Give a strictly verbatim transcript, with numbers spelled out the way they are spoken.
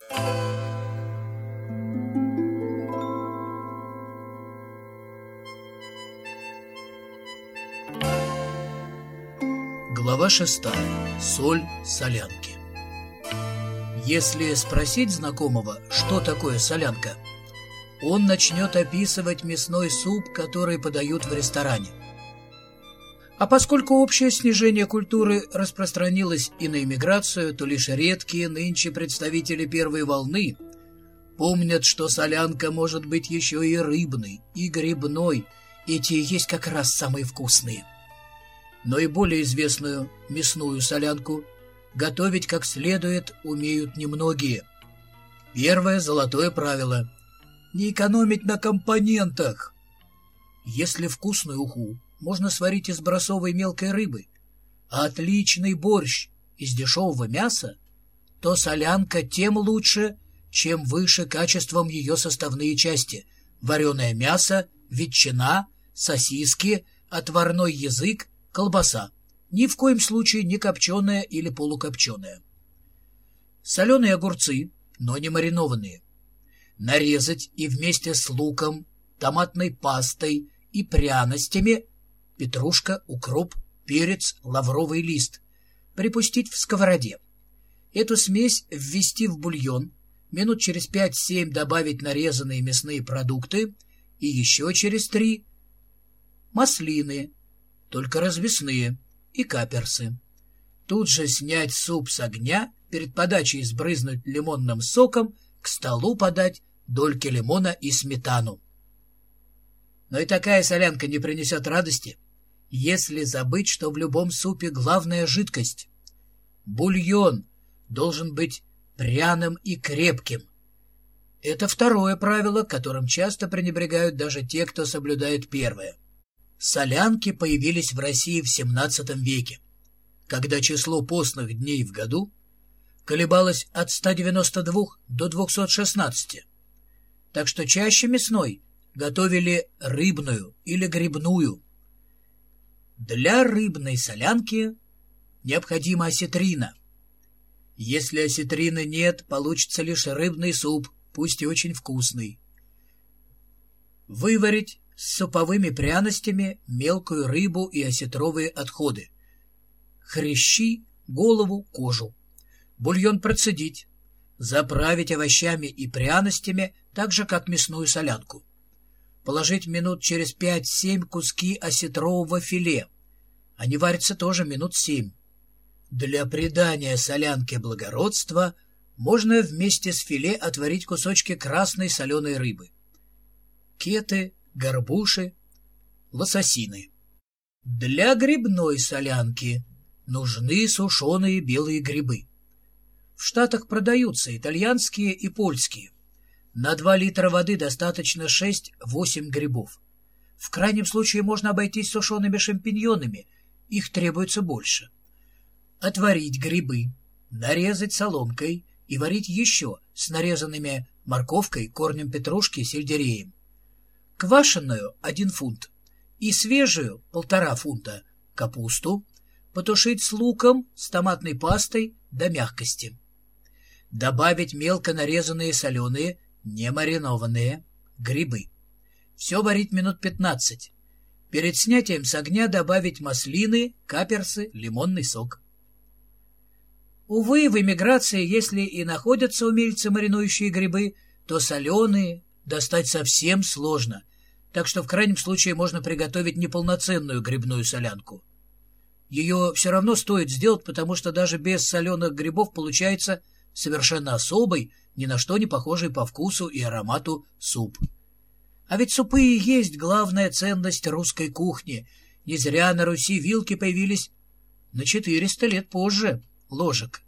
Глава шестая. Соль солянки. Если спросить знакомого, что такое солянка, он начнет описывать мясной суп, который подают в ресторане. А поскольку общее снижение культуры распространилось и на эмиграцию, то лишь редкие нынче представители первой волны помнят, что солянка может быть еще и рыбной, и грибной. Эти есть как раз самые вкусные. Но и более известную мясную солянку готовить как следует умеют немногие. Первое золотое правило – не экономить на компонентах. Если вкусную уху можно сварить из бросовой мелкой рыбы, а отличный борщ из дешевого мяса, то солянка тем лучше, чем выше качеством ее составные части – вареное мясо, ветчина, сосиски, отварной язык, колбаса. Ни в коем случае не копченая или полукопченая. Соленые огурцы, но не маринованные. Нарезать и вместе с луком, томатной пастой и пряностями петрушка, укроп, перец, лавровый лист припустить в сковороде. Эту смесь ввести в бульон, минут через пять-семь добавить нарезанные мясные продукты и еще через три маслины, только развесные, и каперсы. Тут же снять суп с огня, перед подачей сбрызнуть лимонным соком, к столу подать дольки лимона и сметану. Но и такая солянка не принесет радости, если забыть, что в любом супе главная жидкость. Бульон должен быть пряным и крепким. Это второе правило, которым часто пренебрегают даже те, кто соблюдает первое. Солянки появились в России в семнадцатом веке, когда число постных дней в году колебалось от ста девяноста двух до двухсот шестнадцати, так что чаще мясной готовили рыбную или грибную. Для рыбной солянки необходима осетрина. Если осетрины нет, получится лишь рыбный суп, пусть и очень вкусный. Выварить с суповыми пряностями мелкую рыбу и осетровые отходы. Хрящи, голову, кожу. Бульон процедить. Заправить овощами и пряностями, так же, как мясную солянку. Положить минут через пять-семь куски осетрового филе. Они варятся тоже минут семь. Для придания солянке благородства можно вместе с филе отварить кусочки красной соленой рыбы. Кеты, горбуши, лососины. Для грибной солянки нужны сушеные белые грибы. В Штатах продаются итальянские и польские. На два литра воды достаточно шесть-восемь грибов. В крайнем случае можно обойтись сушеными шампиньонами, их требуется больше. Отварить грибы, нарезать соломкой и варить еще с нарезанными морковкой, корнем петрушки и сельдереем. Квашеную — один фунт и свежую — полтора фунта капусту потушить с луком, с томатной пастой до мягкости. Добавить мелко нарезанные соленые, не маринованные, грибы. Все варить минут пятнадцать. Перед снятием с огня добавить маслины, каперсы, лимонный сок. Увы, в эмиграции, если и находятся умельцы, маринующие грибы, то соленые достать совсем сложно, так что в крайнем случае можно приготовить неполноценную грибную солянку. Ее все равно стоит сделать, потому что даже без соленых грибов получается совершенно особый, ни на что не похожий по вкусу и аромату суп. А ведь супы и есть главная ценность русской кухни. Не зря на Руси вилки появились на четыреста лет позже ложек.